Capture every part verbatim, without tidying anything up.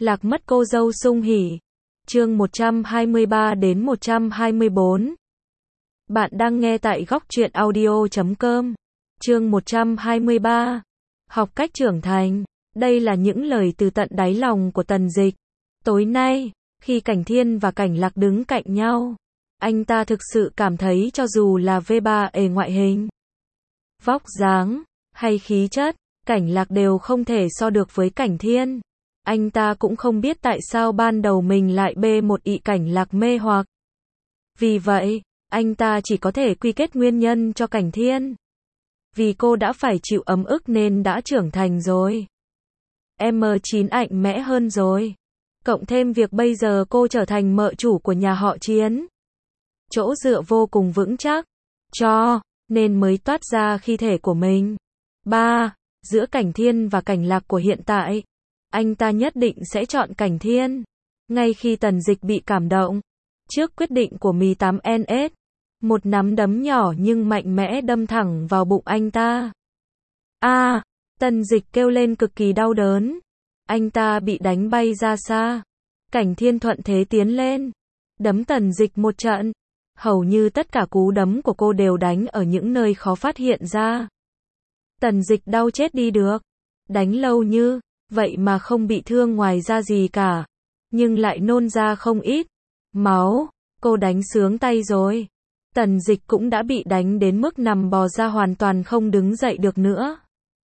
Lạc mất cô dâu Sung Hỉ. Chương một trăm hai mươi ba đến một trăm hai mươi bốn. Bạn đang nghe tại góc truyện audio chấm com. Chương một trăm hai mươi ba. Học cách trưởng thành. Đây là những lời từ tận đáy lòng của Tần Dịch. Tối nay, khi Cảnh Thiên và Cảnh Lạc đứng cạnh nhau, anh ta thực sự cảm thấy cho dù là vê ba ề ngoại hình, vóc dáng, hay khí chất, Cảnh Lạc đều không thể so được với Cảnh Thiên. Anh ta cũng không biết tại sao ban đầu mình lại bê một ị Cảnh Lạc mê hoặc. Vì vậy, anh ta chỉ có thể quy kết nguyên nhân cho Cảnh Thiên. Vì cô đã phải chịu ấm ức nên đã trưởng thành rồi. em chín mạnh mẽ hơn rồi. Cộng thêm việc bây giờ cô trở thành mợ chủ của nhà họ Chiến. Chỗ dựa vô cùng vững chắc. Cho nên mới toát ra khí thể của mình. ba. Giữa Cảnh Thiên và Cảnh Lạc của hiện tại, anh ta nhất định sẽ chọn Cảnh Thiên. Ngay khi Tần Dịch bị cảm động trước quyết định của mười tám en ét, một nắm đấm nhỏ nhưng mạnh mẽ đâm thẳng vào bụng anh ta. A, à, Tần Dịch kêu lên cực kỳ đau đớn. Anh ta bị đánh bay ra xa. Cảnh Thiên thuận thế tiến lên, đấm Tần Dịch một trận. Hầu như tất cả cú đấm của cô đều đánh ở những nơi khó phát hiện ra. Tần Dịch đau chết đi được. Đánh lâu như vậy mà không bị thương ngoài da gì cả, nhưng lại nôn ra không ít máu. Cô đánh sướng tay rồi. Tần Dịch cũng đã bị đánh đến mức nằm bò ra hoàn toàn không đứng dậy được nữa.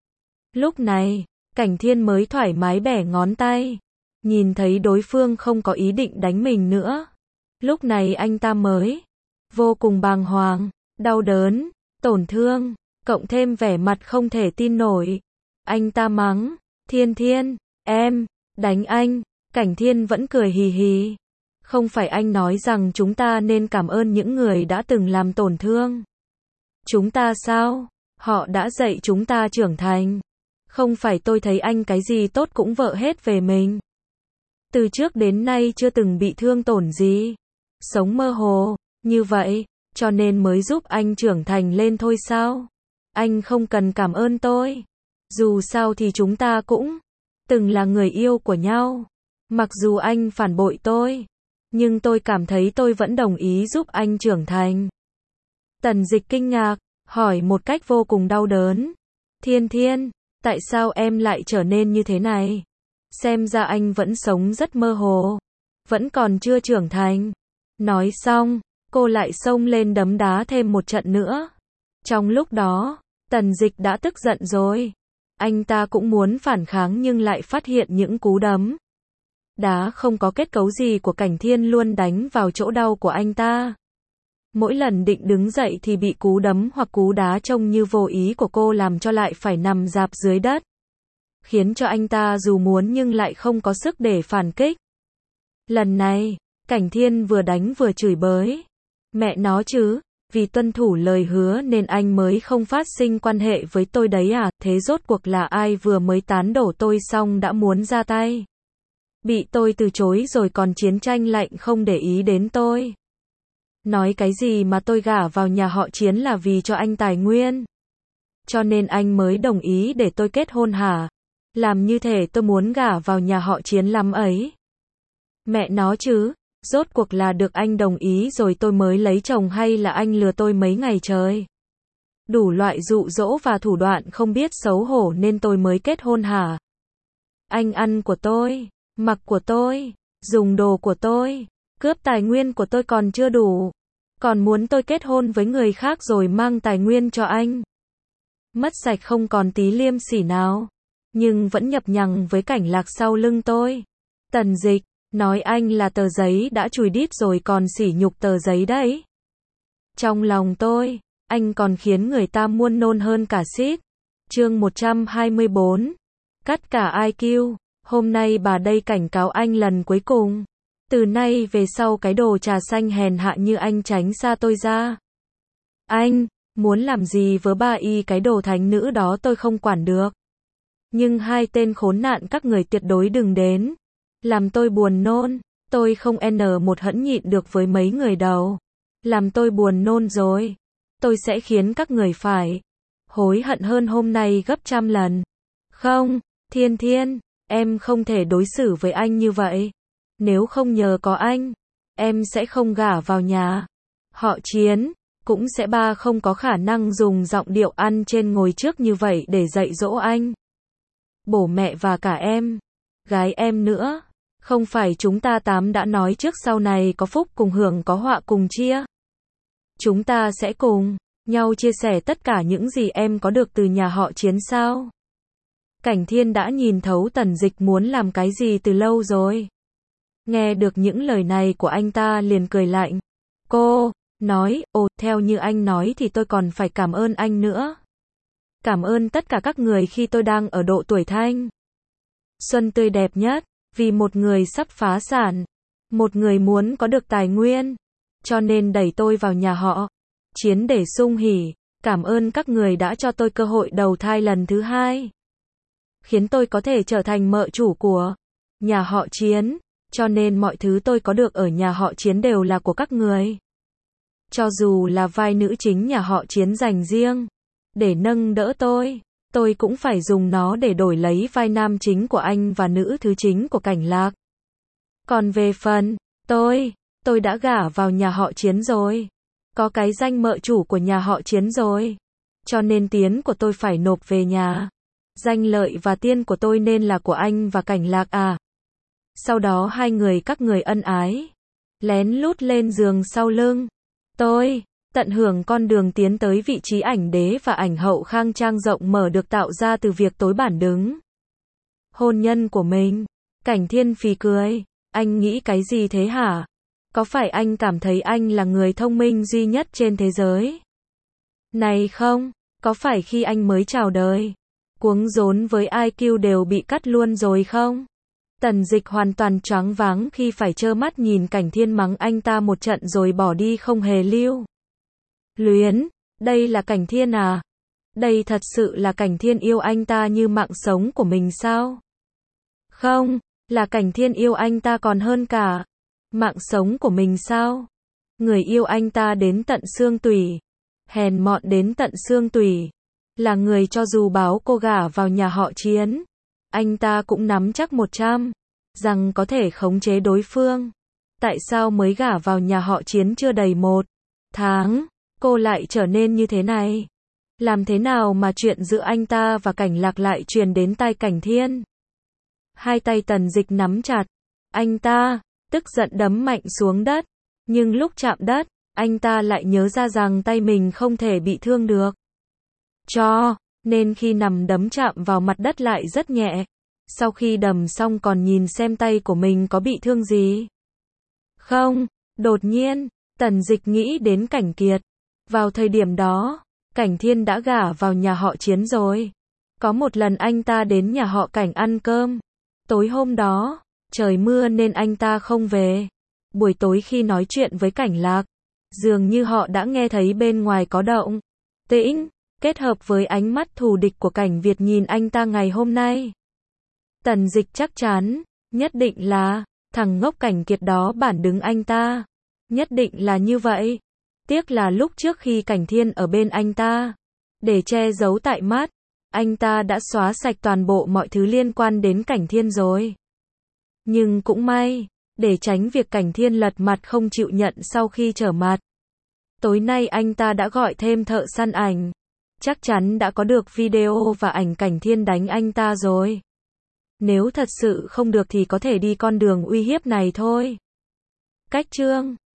Lúc này, Cảnh Thiên mới thoải mái bẻ ngón tay. Nhìn thấy đối phương không có ý định đánh mình nữa. Lúc này anh ta mới vô cùng bàng hoàng, đau đớn, tổn thương, cộng thêm vẻ mặt không thể tin nổi. Anh ta mắng, Thiên Thiên, em, đánh anh. Cảnh Thiên vẫn cười hì hì. Không phải anh nói rằng chúng ta nên cảm ơn những người đã từng làm tổn thương chúng ta sao? Họ đã dạy chúng ta trưởng thành. Không phải tôi thấy anh cái gì tốt cũng vợ hết về mình. Từ trước đến nay chưa từng bị thương tổn gì. Sống mơ hồ, như vậy, cho nên mới giúp anh trưởng thành lên thôi sao? Anh không cần cảm ơn tôi. Dù sao thì chúng ta cũng từng là người yêu của nhau. Mặc dù anh phản bội tôi, nhưng tôi cảm thấy tôi vẫn đồng ý giúp anh trưởng thành. Tần Dịch kinh ngạc, hỏi một cách vô cùng đau đớn. Thiên Thiên, tại sao em lại trở nên như thế này? Xem ra anh vẫn sống rất mơ hồ, vẫn còn chưa trưởng thành. Nói xong, cô lại xông lên đấm đá thêm một trận nữa. Trong lúc đó, Tần Dịch đã tức giận rồi. Anh ta cũng muốn phản kháng nhưng lại phát hiện những cú đấm đá không có kết cấu gì của Cảnh Thiên luôn đánh vào chỗ đau của anh ta. Mỗi lần định đứng dậy thì bị cú đấm hoặc cú đá trông như vô ý của cô làm cho lại phải nằm rạp dưới đất, khiến cho anh ta dù muốn nhưng lại không có sức để phản kích. Lần này, Cảnh Thiên vừa đánh vừa chửi bới. Mẹ nó chứ, vì tuân thủ lời hứa nên anh mới không phát sinh quan hệ với tôi đấy à? Thế rốt cuộc là ai vừa mới tán đổ tôi xong đã muốn ra tay? Bị tôi từ chối rồi còn chiến tranh lạnh không để ý đến tôi. Nói cái gì mà tôi gả vào nhà họ Chiến là vì cho anh tài nguyên, cho nên anh mới đồng ý để tôi kết hôn hả? Làm như thể tôi muốn gả vào nhà họ Chiến lắm ấy. Mẹ nó chứ, rốt cuộc là được anh đồng ý rồi tôi mới lấy chồng hay là anh lừa tôi mấy ngày trời? Đủ loại dụ dỗ và thủ đoạn không biết xấu hổ nên tôi mới kết hôn hả? Anh ăn của tôi, mặc của tôi, dùng đồ của tôi, cướp tài nguyên của tôi còn chưa đủ, còn muốn tôi kết hôn với người khác rồi mang tài nguyên cho anh. Mất sạch không còn tí liêm sỉ nào, nhưng vẫn nhập nhằng với Cảnh Lạc sau lưng tôi. Tần Dịch, nói anh là tờ giấy đã chùi đít rồi còn sỉ nhục tờ giấy đấy. Trong lòng tôi, anh còn khiến người ta muốn nôn hơn cả xít. Chương một trăm hai mươi bốn. Cắt cả i kiu. Hôm nay bà đây cảnh cáo anh lần cuối cùng. Từ nay về sau cái đồ trà xanh hèn hạ như anh tránh xa tôi ra. Anh, muốn làm gì với ba y cái đồ thánh nữ đó tôi không quản được. Nhưng hai tên khốn nạn các người tuyệt đối đừng đến. Làm tôi buồn nôn. Tôi không n một hẫn nhịn được với mấy người đầu. Làm tôi buồn nôn rồi. Tôi sẽ khiến các người phải hối hận hơn hôm nay gấp trăm lần. Không, Thiên Thiên. em không thể đối xử với anh như vậy. Nếu không nhờ có anh, em sẽ không gả vào nhà họ Chiến, cũng sẽ ba không có khả năng dùng giọng điệu ăn trên ngồi trước như vậy để dạy dỗ anh. Bố mẹ và cả em, gái em nữa, không phải chúng ta tám đã nói trước sau này có phúc cùng hưởng có họa cùng chia. Chúng ta sẽ cùng nhau chia sẻ tất cả những gì em có được từ nhà họ Chiến sao? Cảnh Thiên đã nhìn thấu Tần Dịch muốn làm cái gì từ lâu rồi. Nghe được những lời này của anh ta liền cười lạnh. Cô nói, ồ, theo như anh nói thì tôi còn phải cảm ơn anh nữa. Cảm ơn tất cả các người khi tôi đang ở độ tuổi thanh xuân tươi đẹp nhất, vì một người sắp phá sản, một người muốn có được tài nguyên, cho nên đẩy tôi vào nhà họ Chiến để sung hỉ. Cảm ơn các người đã cho tôi cơ hội đầu thai lần thứ hai, khiến tôi có thể trở thành mợ chủ của nhà họ Chiến, cho nên mọi thứ tôi có được ở nhà họ Chiến đều là của các người. Cho dù là vai nữ chính nhà họ Chiến dành riêng để nâng đỡ tôi, tôi cũng phải dùng nó để đổi lấy vai nam chính của anh và nữ thứ chính của Cảnh Lạc. Còn về phần tôi, tôi đã gả vào nhà họ Chiến rồi, có cái danh mợ chủ của nhà họ Chiến rồi, cho nên tiền của tôi phải nộp về nhà. Danh lợi và tiền của tôi nên là của anh và Cảnh Lạc à. Sau đó hai người các người ân ái, lén lút lên giường sau lưng tôi, tận hưởng con đường tiến tới vị trí ảnh đế và ảnh hậu khang trang rộng mở được tạo ra từ việc tối bản đứng hôn nhân của mình. Cảnh Thiên phì cười, anh nghĩ cái gì thế hả? Có phải anh cảm thấy anh là người thông minh duy nhất trên thế giới này không? Có phải khi anh mới chào đời, cuống rốn với i kiu đều bị cắt luôn rồi không? Tần Dịch hoàn toàn choáng váng khi phải trơ mắt nhìn Cảnh Thiên mắng anh ta một trận rồi bỏ đi không hề lưu luyến. Đây là Cảnh Thiên à? Đây thật sự là Cảnh Thiên yêu anh ta như mạng sống của mình sao? Không, là Cảnh Thiên yêu anh ta còn hơn cả mạng sống của mình sao? Người yêu anh ta đến tận xương tủy, hèn mọn đến tận xương tủy, là người cho dù báo cô gả vào nhà họ Chiến, anh ta cũng nắm chắc một trăm rằng có thể khống chế đối phương. Tại sao mới gả vào nhà họ Chiến chưa đầy một tháng, cô lại trở nên như thế này? Làm thế nào mà chuyện giữa anh ta và Cảnh Lạc lại truyền đến tai Cảnh Thiên? Hai tay Tần Dịch nắm chặt, anh ta tức giận đấm mạnh xuống đất, nhưng lúc chạm đất, anh ta lại nhớ ra rằng tay mình không thể bị thương được. Cho nên khi nằm đấm chạm vào mặt đất lại rất nhẹ. Sau khi đấm xong còn nhìn xem tay của mình có bị thương gì không. Đột nhiên, Tần Dịch nghĩ đến Cảnh Kiệt. Vào thời điểm đó, Cảnh Thiên đã gả vào nhà họ Chiến rồi. Có một lần anh ta đến nhà họ Cảnh ăn cơm. Tối hôm đó, trời mưa nên anh ta không về. Buổi tối khi nói chuyện với Cảnh Lạc, dường như họ đã nghe thấy bên ngoài có động tĩnh, kết hợp với ánh mắt thù địch của Cảnh Việt nhìn anh ta ngày hôm nay. Tần Dịch chắc chắn, nhất định là thằng ngốc Cảnh Kiệt đó bản đứng anh ta. Nhất định là như vậy. Tiếc là lúc trước khi Cảnh Thiên ở bên anh ta, để che giấu tại mắt, anh ta đã xóa sạch toàn bộ mọi thứ liên quan đến Cảnh Thiên rồi. Nhưng cũng may, để tránh việc Cảnh Thiên lật mặt không chịu nhận sau khi trở mặt, tối nay anh ta đã gọi thêm thợ săn ảnh. Chắc chắn đã có được video và ảnh Cảnh Thiên đánh anh ta rồi. Nếu thật sự không được thì có thể đi con đường uy hiếp này thôi. Cách chương